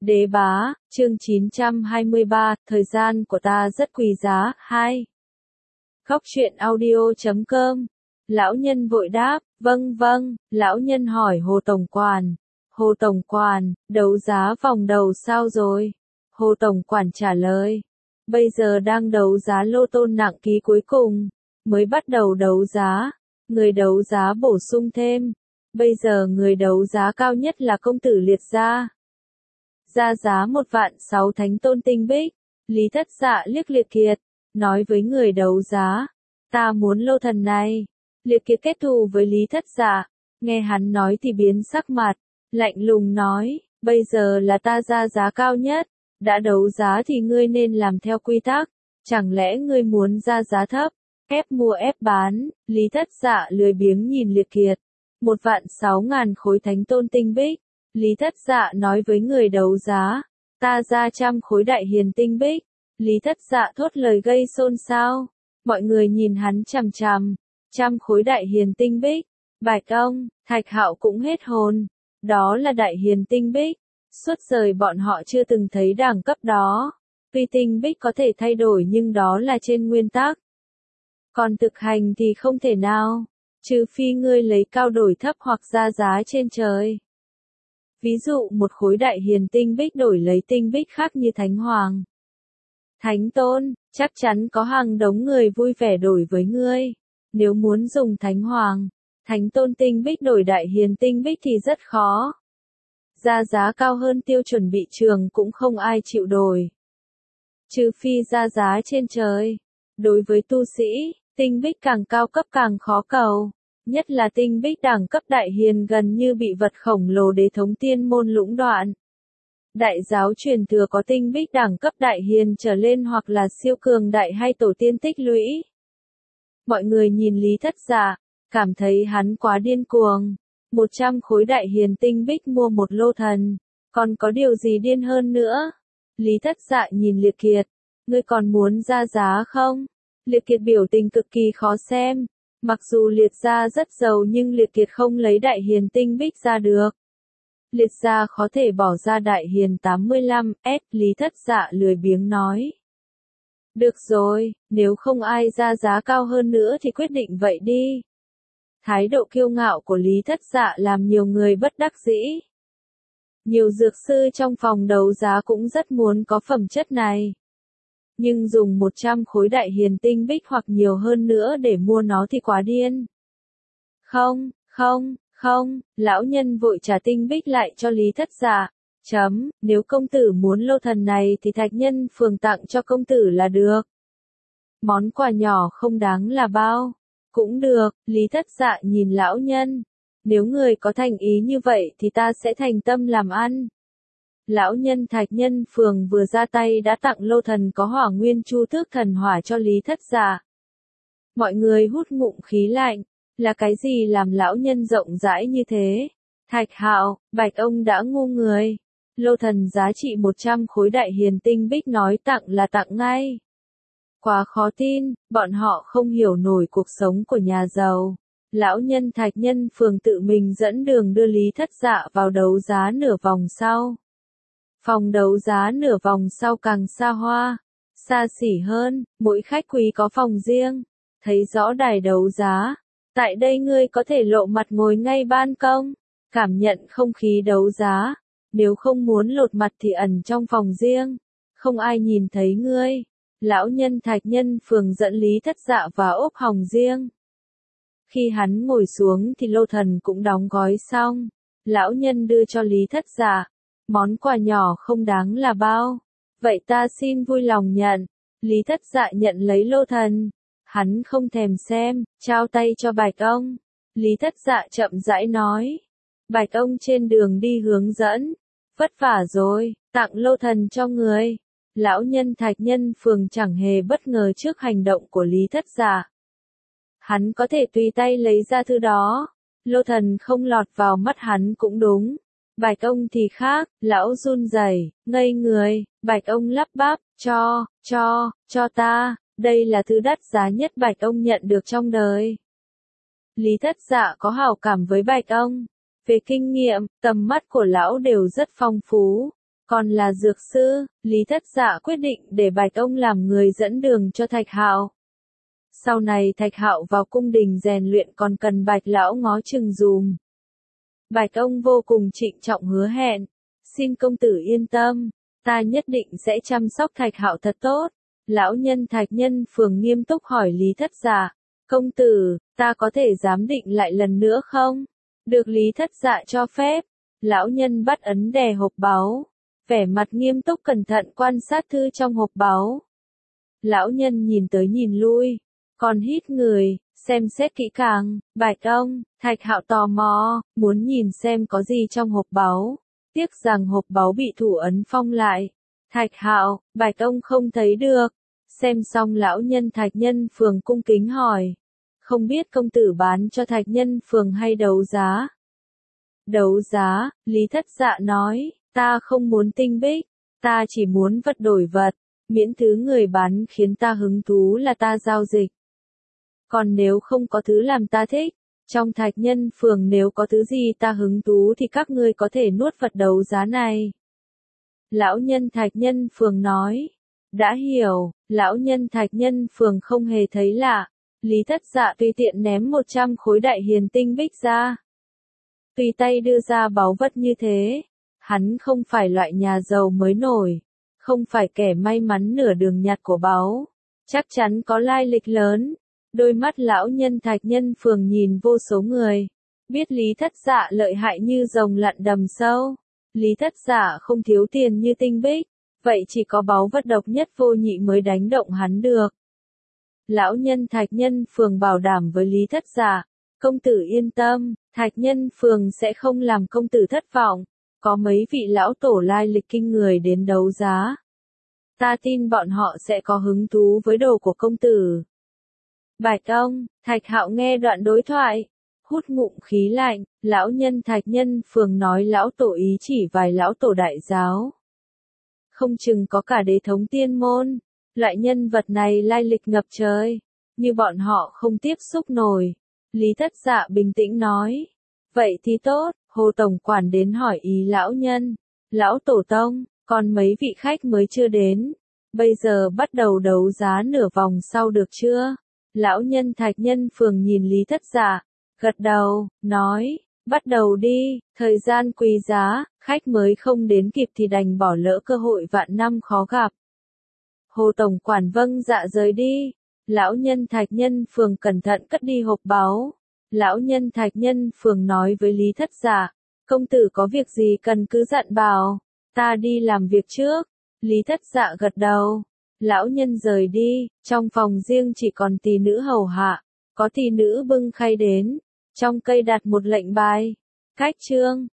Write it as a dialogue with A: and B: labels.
A: Đế bá, chương 923, thời gian của ta rất quý giá. 2. Góc truyện audio.com. Lão nhân vội đáp, vâng vâng. Lão nhân hỏi Hồ Tổng Quản. Hồ Tổng Quản, đấu giá vòng đầu sao rồi? Hồ Tổng Quản trả lời. Bây giờ đang đấu giá lô tô nặng ký cuối cùng. Mới bắt đầu đấu giá. Người đấu giá bổ sung thêm. Bây giờ người đấu giá cao nhất là công tử Liệt gia. Ra giá 1.600.000 thánh tôn tinh bích. Lý Thất Dạ liếc Liệt Kiệt, nói với người đấu giá, ta muốn lô thần này. Liệt Kiệt kết thù với Lý Thất Dạ, nghe hắn nói thì biến sắc mặt, lạnh lùng nói, bây giờ là ta ra giá cao nhất, đã đấu giá thì ngươi nên làm theo quy tắc, chẳng lẽ ngươi muốn ra giá thấp, ép mua ép bán. Lý Thất Dạ lười biếng nhìn Liệt Kiệt, 1.600.000 khối thánh tôn tinh bích. Lý Thất Dạ nói với người đấu giá, ta ra 100 khối đại hiền tinh bích. Lý Thất Dạ thốt lời gây xôn xao, mọi người nhìn hắn chằm chằm, 100 khối đại hiền tinh bích. Bạch ông, Thạch Hạo cũng hết hồn, đó là đại hiền tinh bích, suốt đời bọn họ chưa từng thấy đẳng cấp đó. Tuy tinh bích có thể thay đổi nhưng đó là trên nguyên tắc, còn thực hành thì không thể nào, trừ phi ngươi lấy cao đổi thấp hoặc ra giá trên trời. Ví dụ một khối đại hiền tinh bích đổi lấy tinh bích khác như thánh hoàng, thánh tôn, chắc chắn có hàng đống người vui vẻ đổi với ngươi. Nếu muốn dùng thánh hoàng, thánh tôn tinh bích đổi đại hiền tinh bích thì rất khó. Ra giá cao hơn tiêu chuẩn bị trường cũng không ai chịu đổi. Trừ phi ra giá trên trời. Đối với tu sĩ, tinh bích càng cao cấp càng khó cầu. Nhất là tinh bích đẳng cấp đại hiền gần như bị vật khổng lồ đế thống tiên môn lũng đoạn. Đại giáo truyền thừa có tinh bích đẳng cấp đại hiền trở lên hoặc là siêu cường đại hay tổ tiên tích lũy. Mọi người nhìn Lý Thất Dạ, cảm thấy hắn quá điên cuồng. 100 khối đại hiền tinh bích mua một lô thần, còn có điều gì điên hơn nữa? Lý Thất Dạ nhìn Liệt Kiệt, ngươi còn muốn ra giá không? Liệt Kiệt biểu tình cực kỳ khó xem. Mặc dù Liệt gia rất giàu nhưng Liệt Kiệt không lấy đại hiền tinh bích ra được. Liệt gia có thể bỏ ra đại hiền 85S. Lý Thất Dạ lười biếng nói. Được rồi, nếu không ai ra giá cao hơn nữa thì quyết định vậy đi. Thái độ kiêu ngạo của Lý Thất Dạ làm nhiều người bất đắc dĩ. Nhiều dược sư trong phòng đấu giá cũng rất muốn có phẩm chất này. Nhưng dùng 100 khối đại hiền tinh bích hoặc nhiều hơn nữa để mua nó thì quá điên. Không, lão nhân vội trả tinh bích lại cho Lý Thất Dạ. Nếu công tử muốn lô thần này thì Thạch Nhân Phường tặng cho công tử là được. Món quà nhỏ không đáng là bao. Cũng được, Lý Thất Dạ nhìn lão nhân. Nếu người có thành ý như vậy thì ta sẽ thành tâm làm ăn. Lão nhân Thạch Nhân Phường vừa ra tay đã tặng lô thần có hỏa nguyên chu tước thần hỏa cho Lý Thất Dạ. Mọi người hút ngụm khí lạnh, là cái gì làm lão nhân rộng rãi như thế? Thạch Hạo, Bạch ông đã ngu người. Lô thần giá trị 100 khối đại hiền tinh bích nói tặng là tặng ngay. Quá khó tin, bọn họ không hiểu nổi cuộc sống của nhà giàu. Lão nhân Thạch Nhân Phường tự mình dẫn đường đưa Lý Thất Dạ vào đấu giá nửa vòng sau. Phòng đấu giá nửa vòng sau càng xa hoa, xa xỉ hơn, mỗi khách quý có phòng riêng. Thấy rõ đài đấu giá, tại đây ngươi có thể lộ mặt ngồi ngay ban công, cảm nhận không khí đấu giá. Nếu không muốn lột mặt thì ẩn trong phòng riêng, không ai nhìn thấy ngươi. Lão nhân Thạch Nhân Phường dẫn Lý Thất Dạ vào ốp hồng riêng. Khi hắn ngồi xuống thì lô thần cũng đóng gói xong. Lão nhân đưa cho Lý Thất Dạ. Món quà nhỏ không đáng là bao. Vậy ta xin vui lòng nhận. Lý Thất Dạ nhận lấy lô thần. Hắn không thèm xem, trao tay cho Bạch ông. Lý Thất Dạ chậm rãi nói. Bạch ông trên đường đi hướng dẫn. Vất vả rồi, tặng lô thần cho người. Lão nhân Thạch Nhân Phường chẳng hề bất ngờ trước hành động của Lý Thất Dạ. Hắn có thể tùy tay lấy ra thứ đó. Lô thần không lọt vào mắt hắn cũng đúng. Bạch ông thì khác, lão run rẩy, ngây người. Bạch ông lắp bắp, cho ta, đây là thứ đắt giá nhất Bạch ông nhận được trong đời. Lý Thất Dạ có hảo cảm với Bạch ông. Về kinh nghiệm, tầm mắt của lão đều rất phong phú. còn là dược sư, Lý Thất Dạ quyết định để Bạch ông làm người dẫn đường cho Thạch Hạo. Sau này Thạch Hạo vào cung đình rèn luyện còn cần Bạch lão ngó chừng dùm. Bạch ông vô cùng trịnh trọng hứa hẹn, xin công tử yên tâm, ta nhất định sẽ chăm sóc Thạch Hạo thật tốt. Lão nhân Thạch Nhân Phường nghiêm túc hỏi Lý Thất Dạ, công tử, ta có thể giám định lại lần nữa không? Được Lý Thất Dạ cho phép. Lão nhân bắt ấn đè hộp báu, vẻ mặt nghiêm túc cẩn thận quan sát thư trong hộp báu. Lão nhân nhìn tới nhìn lui, còn hít người, xem xét kỹ càng. Bạch ông, Thạch Hạo tò mò, muốn nhìn xem có gì trong hộp báu. Tiếc rằng hộp báu bị thủ ấn phong lại. Thạch Hạo, Bạch ông không thấy được. Xem xong lão nhân Thạch Nhân Phường cung kính hỏi, không biết công tử bán cho Thạch Nhân Phường hay đấu giá? Đấu giá, Lý Thất Dạ nói, ta không muốn tinh bích, ta chỉ muốn vật đổi vật, miễn thứ người bán khiến ta hứng thú là ta giao dịch. Còn nếu không có thứ làm ta thích, trong Thạch Nhân Phường nếu có thứ gì ta hứng thú thì các ngươi có thể nuốt vật đấu giá này. Lão nhân Thạch Nhân Phường nói, đã hiểu. Lão nhân Thạch Nhân Phường không hề thấy lạ. Lý Thất Dạ tùy tiện ném 100 khối đại hiền tinh bích ra. Tùy tay đưa ra báu vật như thế. Hắn không phải loại nhà giàu mới nổi, không phải kẻ may mắn nửa đường nhặt của báu, chắc chắn có lai lịch lớn. Đôi mắt lão nhân Thạch Nhân Phường nhìn vô số người, biết Lý Thất Dạ lợi hại như rồng lặn đầm sâu. Lý Thất Dạ không thiếu tiền như tinh bích, vậy chỉ có báu vật độc nhất vô nhị mới đánh động hắn được. Lão nhân Thạch Nhân Phường bảo đảm với Lý Thất Dạ, công tử yên tâm, Thạch Nhân Phường sẽ không làm công tử thất vọng. Có mấy vị lão tổ lai lịch kinh người đến đấu giá. Ta tin bọn họ sẽ có hứng thú với đồ của công tử. Bạch ông, Thạch Hạo nghe đoạn đối thoại, hút ngụm khí lạnh. Lão nhân Thạch Nhân Phường nói lão tổ ý chỉ vài lão tổ đại giáo. Không chừng có cả đế thống tiên môn. Loại nhân vật này lai lịch ngập trời, như bọn họ không tiếp xúc nổi. Lý Thất Dạ bình tĩnh nói. Vậy thì tốt. Hồ tổng quản đến hỏi ý lão nhân. Lão tổ tông, còn mấy vị khách mới chưa đến. Bây giờ bắt đầu đấu giá nửa vòng sau được chưa? Lão nhân Thạch Nhân Phường nhìn Lý Thất Dạ, gật đầu, nói, bắt đầu đi, thời gian quý giá, khách mới không đến kịp thì đành bỏ lỡ cơ hội vạn năm khó gặp. Hồ tổng quản vâng dạ rời đi. Lão nhân Thạch Nhân Phường cẩn thận cất đi hộp báu. Lão nhân Thạch Nhân Phường nói với Lý Thất Dạ, công tử có việc gì cần cứ dặn bảo, ta đi làm việc trước. Lý Thất Dạ gật đầu. Lão nhân rời đi, trong phòng riêng chỉ còn tỳ nữ hầu hạ, có tỳ nữ bưng khay đến, trong cây đặt một lệnh bài. Cách chương